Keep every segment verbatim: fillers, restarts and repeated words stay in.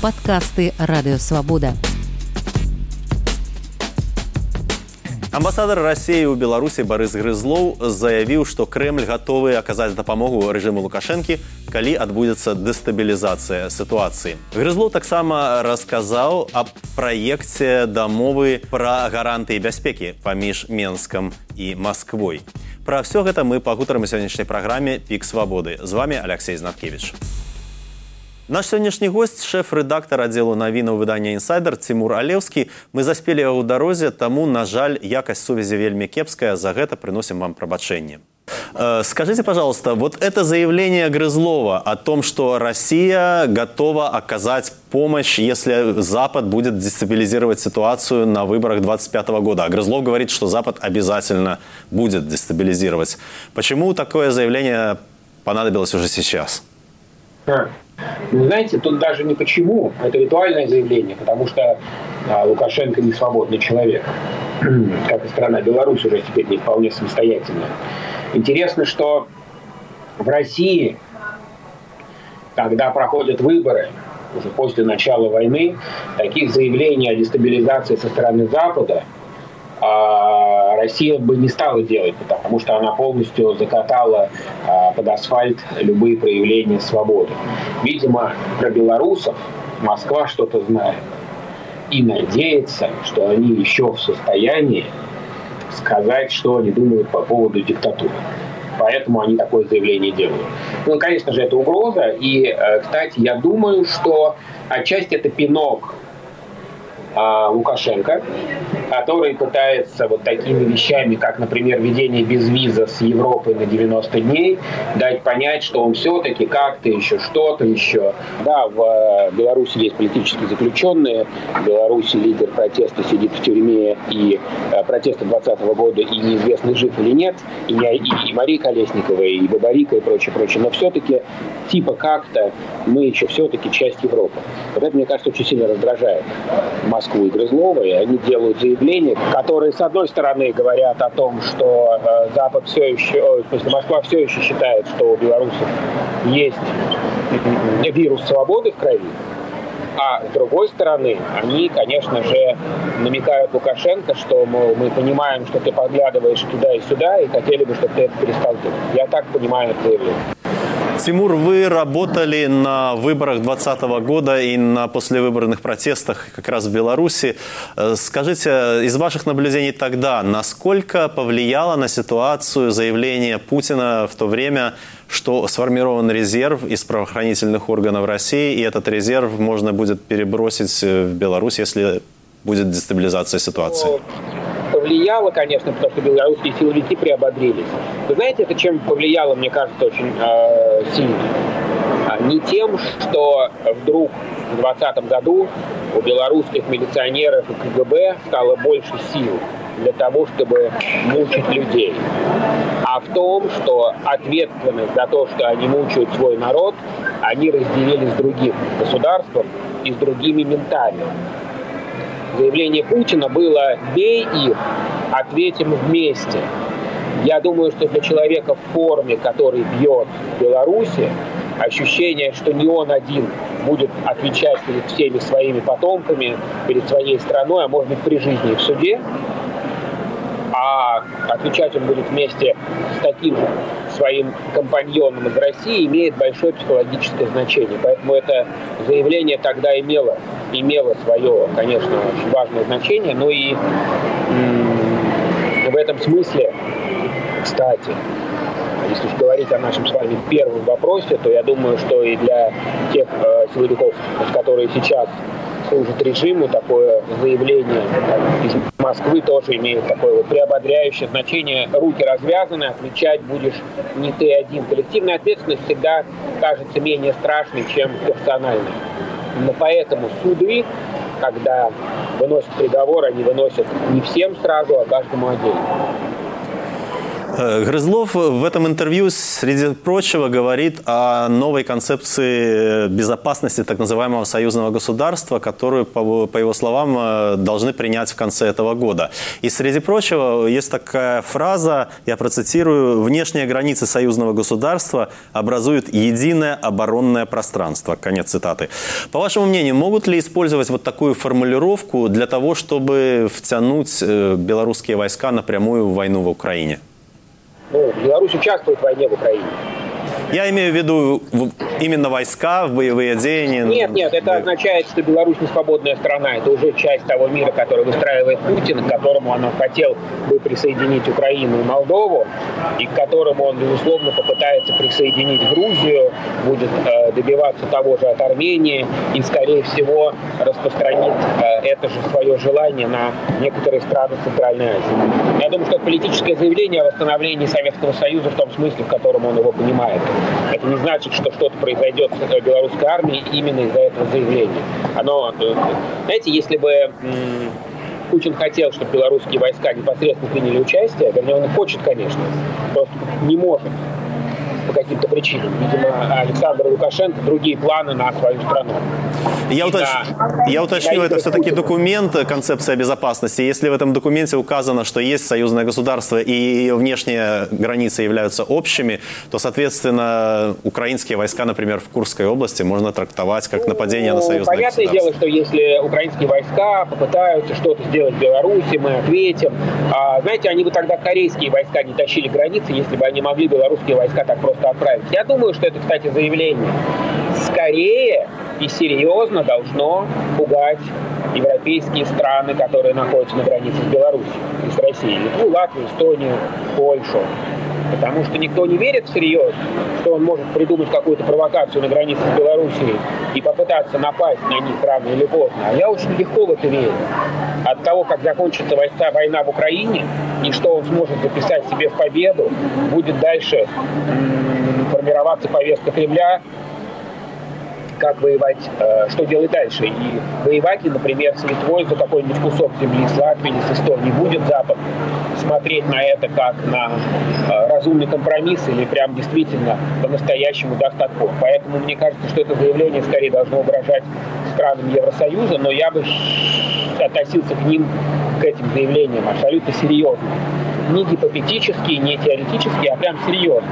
Падкасты Радыёвабода. Амбасадар России ў Беларусі Барыс Грызлоў заявіў, што Крэмль гатовы аказаць дапамогу рэжыму Лукашэнкі, калі адбудзецца дэстабілізацыя сітуацыі. Грызлоў таксама расказаў аб праекце дамовы пра гарантыі бяспекі паміж Менскам і Масквой. Пра ўсё гэта мы пагутарым у сённяшняй праграме «Пік свабоды». З вами Алексей Знаткевич. Наш сённяшні госць, шэф-рэдактар аддзелу навінаў выдання «Інсайдер» Цімур Алеўскі. Мы заспелі яго ў дарозе, таму, на жаль, якасць сувязі вельмі кепская. За гэта прыносім вам прабачэнне. Э, скажите, пожалуйста, вот это заявление Грызлова о том, что Россия готова оказать помощь, если Запад будет дестабилизировать ситуацию на выборах двадцать пятого года. А Грызлов говорит, что Запад обязательно будет дестабилизировать. Почему такое заявление понадобилось уже сейчас? Ну, знаете, тут даже не почему, это ритуальное заявление, потому что а, Лукашенко не свободный человек, как и страна Беларусь уже теперь не вполне самостоятельная. Интересно, что в России, когда проходят выборы, уже после начала войны, таких заявлений о дестабилизации со стороны Запада а, Россия бы не стала делать, потому что она полностью закатала а, под асфальт любые проявления свободы. Видимо, про белорусов Москва что-то знает и надеется, что они еще в состоянии сказать, что они думают по поводу диктатуры. Поэтому они такое заявление делают. Ну, конечно же, это угроза. И, кстати, я думаю, что отчасти это пинок Лукашенко, который пытается вот такими вещами, как, например, введение безвиза с Европой на девяносто дней, дать понять, что он все-таки как-то еще что-то еще. Да, в Беларуси есть политические заключенные, в Беларуси лидер протеста сидит в тюрьме, и протеста двадцатого года, и неизвестно, жив или нет, и, и, и Мария Колесникова, и Бабарика, и прочее, прочее. Но все-таки, типа как-то, мы еще все-таки часть Европы. Вот это, мне кажется, очень сильно раздражает Москву и Грызлова, и они делают заявления, которые, с одной стороны, говорят о том, что э, Запад все еще, э, в смысле, Москва все еще считает, что у белорусов есть вирус свободы в крови, а с другой стороны, они, конечно же, намекают Лукашенко, что, мол, мы понимаем, что ты подглядываешь туда и сюда, и хотели бы, чтобы ты это перестал делать. Я так понимаю это заявление. Тимур, вы работали на выборах двадцатого года и на послевыборных протестах как раз в Беларуси. Скажите, из ваших наблюдений тогда, насколько повлияло на ситуацию заявление Путина в то время, что сформирован резерв из правоохранительных органов России, и этот резерв можно будет перебросить в Беларусь, если будет дестабилизация ситуации? Повлияло, конечно, потому что белорусские силовики приободрились. Вы знаете, это чем повлияло, мне кажется, очень э, сильно? Не тем, что вдруг в двадцатом году у белорусских милиционеров и КГБ стало больше сил для того, чтобы мучить людей, а в том, что ответственность за то, что они мучают свой народ, они разделили с другим государством и с другими ментами. Заявление Путина было «бей их, ответим вместе». Я думаю, что для человека в форме, который бьет в Беларуси, ощущение, что не он один будет отвечать перед всеми своими потомками, перед своей страной, а может быть при жизни и в суде, а отвечать он будет вместе с таким же своим компаньоном из России, имеет большое психологическое значение. Поэтому это заявление тогда имело, имело свое, конечно, очень важное значение. Но и м- в этом смысле, кстати, если уж говорить о нашем с вами первом вопросе, то я думаю, что и для тех э, силовиков, которые сейчас служат режиму, такое заявление из Москвы тоже имеет такое вот приободряющее значение. Руки развязаны, отвечать будешь не ты один. Коллективная ответственность всегда кажется менее страшной, чем персональная. Но поэтому суды, когда выносят приговор, они выносят не всем сразу, а каждому отдельно. Грызлов в этом интервью, среди прочего, говорит о новой концепции безопасности так называемого союзного государства, которую, по его словам, должны принять в конце этого года. И среди прочего есть такая фраза, я процитирую: «Внешние границы союзного государства образуют единое оборонное пространство». Конец цитаты. По вашему мнению, могут ли использовать вот такую формулировку для того, чтобы втянуть белорусские войска напрямую в войну в Украине? Ну, Беларусь участвует в войне в Украине. Я имею в виду именно войска, в боевые деяния. Нет, нет, это означает, что Беларусь не свободная страна. Это уже часть того мира, который выстраивает Путин, к которому он хотел бы присоединить Украину и Молдову, и к которому он, безусловно, попытается присоединить Грузию, будет э, добиваться того же от Армении и, скорее всего, распространит э, это же свое желание на некоторые страны Центральной Азии. Я думаю, что это политическое заявление о восстановлении Советского Союза в том смысле, в котором он его понимает. Это не значит, что что-то произойдет с белорусской армией именно из-за этого заявления. Оно, знаете, если бы м, Путин хотел, чтобы белорусские войска непосредственно приняли участие, вернее, он хочет, конечно, просто не может по каким-то причинам. Видимо, Александр Лукашенко другие планы на свою страну. Я, уточ... да. Я уточню, это все-таки документ, концепция безопасности. Если в этом документе указано, что есть союзное государство и ее внешние границы являются общими, то, соответственно, украинские войска, например, в Курской области можно трактовать как нападение ну, на союзное понятное государство. Дело, что если украинские войска попытаются что-то сделать в Беларуси, мы ответим. А, знаете, они бы тогда корейские войска не тащили границы, если бы они могли белорусские войска так просто отправить. Я думаю, что это, кстати, заявление скорее и серьезно должно пугать европейские страны, которые находятся на границе с Беларусью и с Россией. Литву, Латвию, Эстонию, Польшу. Потому что никто не верит всерьез, что он может придумать какую-то провокацию на границе с Белоруссией и попытаться напасть на них рано или поздно. А я очень легко в это верю. От того, как закончится война в Украине и что он сможет записать себе в победу, будет дальше м- формироваться повестка Кремля, как воевать, э, что делать дальше. И воевать ли, например, с Литвой за какой-нибудь кусок земли, с Латвией, с Эстонией, будет Запад смотреть на это как на э, разумный компромисс или прям действительно по-настоящему даст отпор. Поэтому мне кажется, что это заявление скорее должно угрожать странам Евросоюза, но я бы относился к ним, к этим заявлениям абсолютно серьезно. Не гипотетические, не теоретические, а прям серьезно.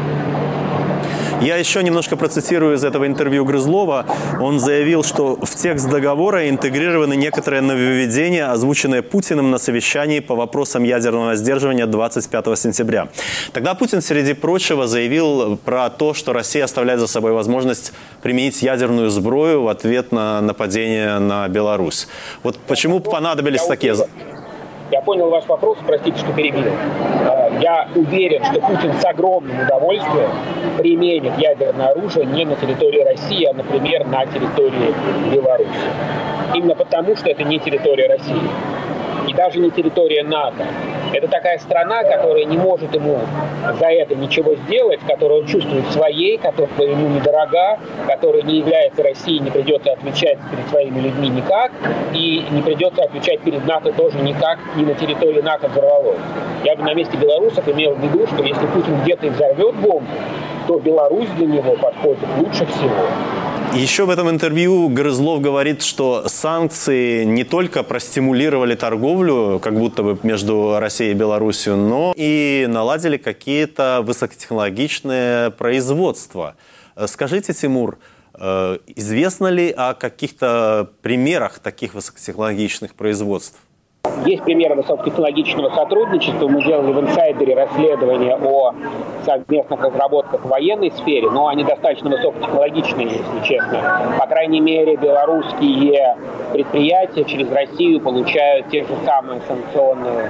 Я еще немножко процитирую из этого интервью Грызлова. Он заявил, что в текст договора интегрированы некоторые нововведения, озвученные Путиным на совещании по вопросам ядерного сдерживания двадцать пятого сентября. Тогда Путин, среди прочего, заявил про то, что Россия оставляет за собой возможность применить ядерную сброю в ответ на нападение на Беларусь. Вот почему понадобились такие... Я понял ваш вопрос, простите, что перебил. Я уверен, что Путин с огромным удовольствием применит ядерное оружие не на территории России, а, например, на территории Беларуси. Именно потому, что это не территория России. И даже не территория НАТО. Это такая страна, которая не может ему за это ничего сделать, которую он чувствует своей, которая ему недорога, которая не является Россией, не придется отвечать перед своими людьми никак, и не придется отвечать перед НАТО тоже никак, ни на территории НАТО взорвалось. Я бы на месте белорусов имел в виду, что если Путин где-то и взорвет бомбу, то Беларусь для него подходит лучше всего. Еще в этом интервью Грызлов говорит, что санкции не только простимулировали торговлю, как будто бы между Россией и Беларусью, но и наладили какие-то высокотехнологичные производства. Скажите, Тимур, известно ли о каких-то примерах таких высокотехнологичных производств? Есть примеры высокотехнологичного сотрудничества. Мы делали в «Инсайдере» расследование о совместных разработках в военной сфере, но они достаточно высокотехнологичные, если честно. По крайней мере, белорусские предприятия через Россию получают те же самые санкционные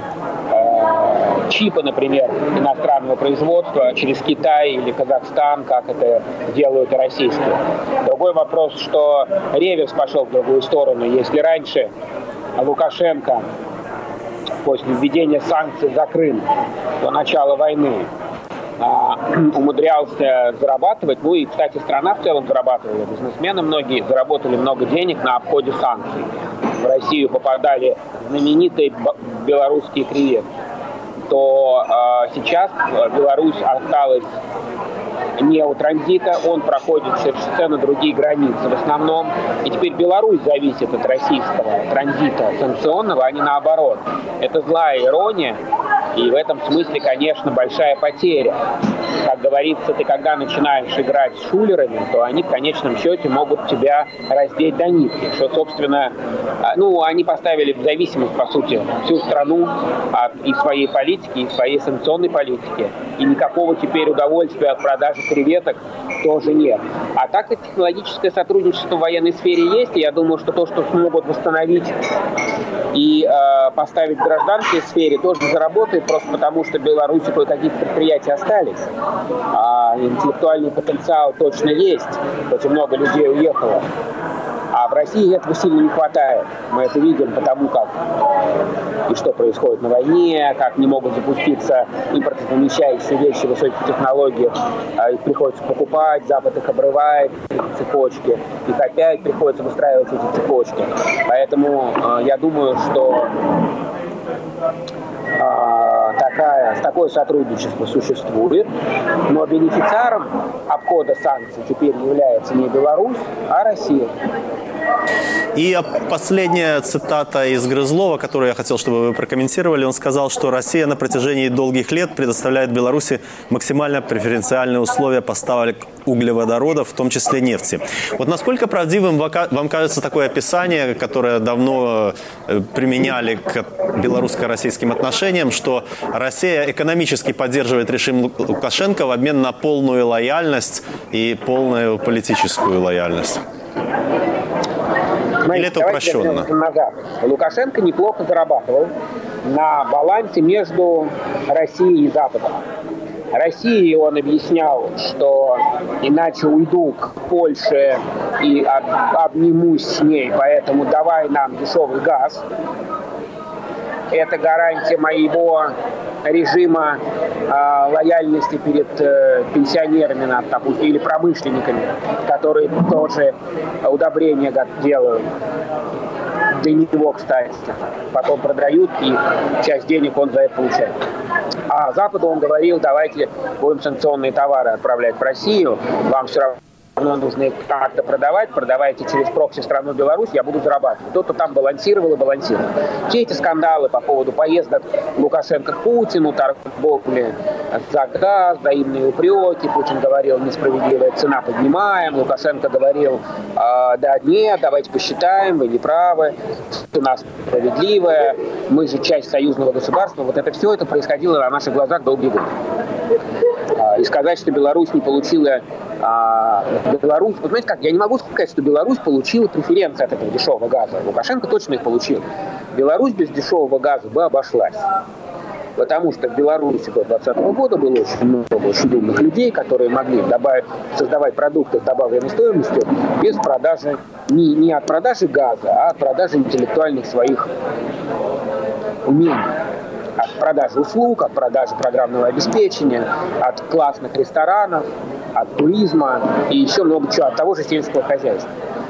э, чипы, например, иностранного производства через Китай или Казахстан, как это делают и российские. Другой вопрос, что реверс пошел в другую сторону. Если раньше Лукашенко после введения санкций за Крым до начала войны а, умудрялся зарабатывать, ну и, кстати, страна в целом зарабатывала, бизнесмены многие заработали много денег на обходе санкций. В Россию попадали знаменитые белорусские креветки. то э, сейчас Беларусь осталась не у транзита, он проходит совершенно другие границы в основном. И теперь Беларусь зависит от российского транзита санкционного, а не наоборот. Это злая ирония, и в этом смысле, конечно, большая потеря. Как говорится, ты когда начинаешь играть с шулерами, то они в конечном счете могут тебя раздеть до нитки. Что, собственно, ну, они поставили в зависимость, по сути, всю страну от и своей политики, и своей санкционной политики. И никакого теперь удовольствия от продажи креветок тоже нет. А так и технологическое сотрудничество в военной сфере есть. И я думаю, что то, что смогут восстановить и э, поставить в гражданской сфере, тоже заработает, просто потому что в Беларуси кое-какие предприятия остались. А интеллектуальный потенциал точно есть, хоть и много людей уехало. А в России этого сильно не хватает. Мы это видим потому, как и что происходит на войне, как не могут запуститься импортозамещающие вещи высоких технологий. Их приходится покупать, Запад их обрывает, цепочки. Их опять приходится выстраивать эти цепочки. Поэтому э, я думаю, что э, такая, такое сотрудничество существует. Но бенефициаром обхода санкций теперь является не Беларусь, а Россия. И последняя цитата из Грызлова, которую я хотел, чтобы вы прокомментировали. Он сказал, что Россия на протяжении долгих лет предоставляет Беларуси максимально преференциальные условия поставок углеводородов, в том числе нефти. Вот насколько правдивым вам кажется такое описание, которое давно применяли к белорусско-российским отношениям, что Россия экономически поддерживает режим Лукашенко в обмен на полную лояльность и полную политическую лояльность? Или это упрощенно? Лукашенко неплохо зарабатывал на балансе между Россией и Западом. России он объяснял, что иначе уйду к Польше и обнимусь с ней, поэтому давай нам дешевый газ. Это гарантия моего режима э, лояльности перед э, пенсионерами, допустим, или промышленниками, которые тоже удобрения делают. Для него, кстати. Потом продают, и часть денег он за это получает. А Западу он говорил, давайте будем санкционные товары отправлять в Россию, вам все равно нужно их как-то продавать, продавайте через прокси страну Беларусь, я буду зарабатывать. Кто-то там балансировал и балансировал. Все эти скандалы по поводу поездок Лукашенко к Путину, торговли за газ, взаимные упреки, Путин говорил, несправедливая цена, поднимаем, Лукашенко говорил, э, да нет, давайте посчитаем, вы не правы, цена справедливая, мы же часть союзного государства. Вот это все это происходило на наших глазах долгие годы. И сказать, что Беларусь не получила... А, Беларусь, вот знаете как, я не могу сказать, что Беларусь получила преференции от этого дешевого газа. Лукашенко точно их получил. Беларусь без дешевого газа бы обошлась. Потому что в Беларуси до двадцатого года было очень много очень умных людей, которые могли добавить, создавать продукты с добавленной стоимостью без продажи, не, не от продажи газа, а от продажи интеллектуальных своих умений. От продажи услуг, от продажи программного обеспечения, от классных ресторанов, от туризма и еще много чего, от того же сельского хозяйства.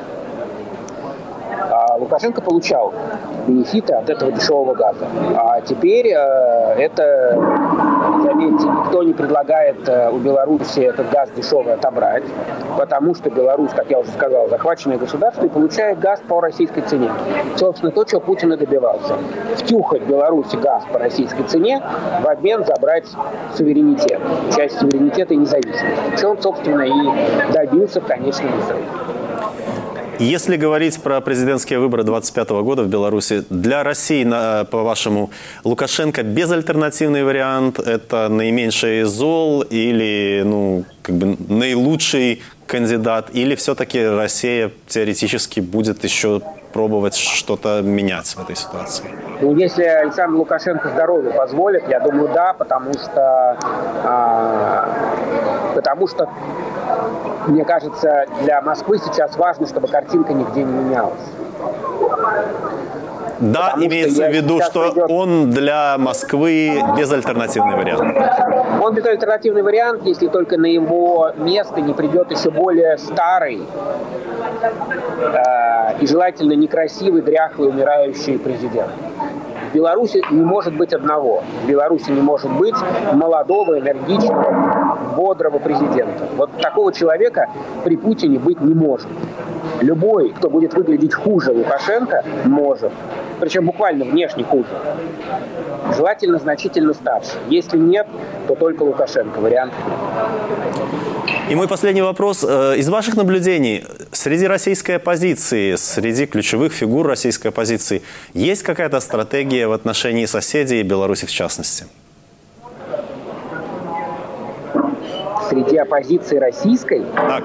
А Лукашенко получал бенефиты от этого дешевого газа. А теперь э, это, заметьте, никто не предлагает э, у Беларуси этот газ дешевый отобрать, потому что Беларусь, как я уже сказал, захваченное государство и получает газ по российской цене. Собственно, то, чего Путин и добивался. Втюхать Беларуси газ по российской цене, в обмен забрать суверенитет, часть суверенитета и независимости. Что он, собственно, и добился в конечном итоге. Если говорить про президентские выборы двадцать пятого года в Беларуси, для России, по-вашему, Лукашенко безальтернативный вариант, это наименьший из зол или ну, как бы наилучший кандидат, или все-таки Россия теоретически будет еще пробовать что-то менять в этой ситуации? Ну, если Александр Лукашенко здоровье позволит, я думаю, да, потому что, а, потому что мне кажется, для Москвы сейчас важно, чтобы картинка нигде не менялась. Да, потому имеется что в виду, что идет... он для Москвы безальтернативный вариант. Он безальтернативный вариант, если только на его место не придет еще более старый э, и желательно некрасивый, дряхлый, умирающий президент. Беларуси не может быть одного. В Беларуси не может быть молодого, энергичного, бодрого президента. Вот такого человека при Путине быть не может. Любой, кто будет выглядеть хуже Лукашенко, может. Причем буквально внешне хуже. Желательно значительно старше. Если нет, то только Лукашенко. Вариант. И мой последний вопрос. Из ваших наблюдений, среди российской оппозиции, среди ключевых фигур российской оппозиции, есть какая-то стратегия в отношении соседей, Беларуси в частности? Среди оппозиции российской? Так.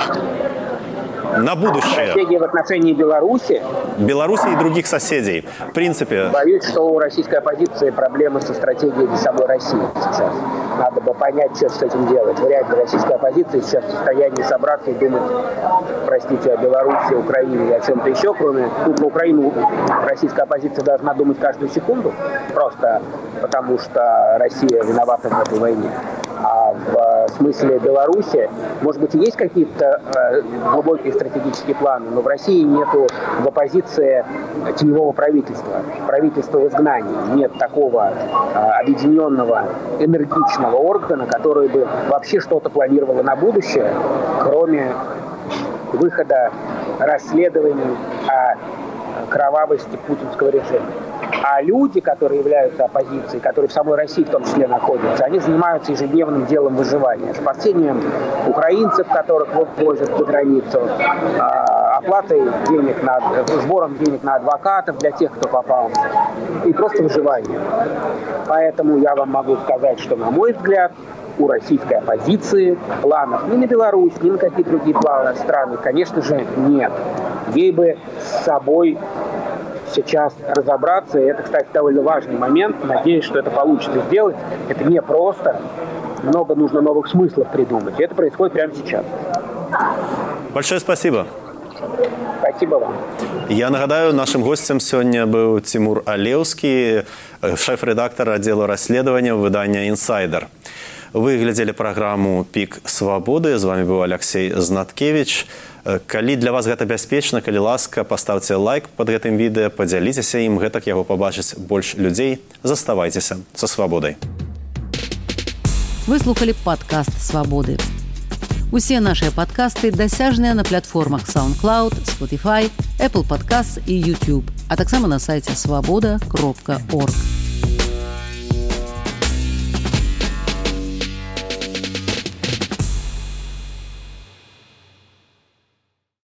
На будущее. Стратегия в отношении Беларуси? Беларуси и других соседей. В принципе... Боюсь, что у российской оппозиции проблемы со стратегией самой России сейчас. Надо бы понять, что с этим делать. Вряд ли российская оппозиция сейчас в состоянии собраться и думать, простите, о Беларуси, Украине и о чем-то еще, кроме... Ну, про Украину российская оппозиция должна думать каждую секунду, просто потому что Россия виновата в этой войне. А в смысле Беларуси, может быть, и есть какие-то э, глубокие стратегические планы, но в России нету в оппозиции теневого правительства, правительства в изгнании. Нет такого э, объединенного, энергичного органа, который бы вообще что-то планировало на будущее, кроме выхода расследований о кровавости путинского режима. А люди, которые являются оппозицией, которые в самой России в том числе находятся, они занимаются ежедневным делом выживания. Спасением украинцев, которых вот возят за границу, оплатой денег, на, сбором денег на адвокатов для тех, кто попал, и просто выживанием. Поэтому я вам могу сказать, что, на мой взгляд, у российской оппозиции планов ни на Беларусь, ни на какие другие планы страны, конечно же, нет. Ей бы с собой сейчас разобраться, и это, кстати, довольно важный момент. Надеюсь, что это получится сделать. Это не просто. Много нужно новых смыслов придумать. И это происходит прямо сейчас. Большое спасибо. Спасибо вам. Я нагадаю, нашим гостем сёння быў Тимур Алеўскі, шэф-рэдактар аддзелу расследавання выдання «Інсайдер». Вы глядзелі праграму «Пік свабоды». З вами быў Алексей Знаткевич. Калі для вас гэта бяспечна, калі ласка, паставце лайк под гэтым відэа, падзяліцеся ім, гэтак яго пабачыць больш людзей. Заставайцеся са свабодай. Вы слухали падкаст «Свабоды». Усе нашыя падкасты дасяжныя на платформах SoundCloud, Spotify, Apple Podcasts і YouTube, а таксама на сайце свабода кропка орг.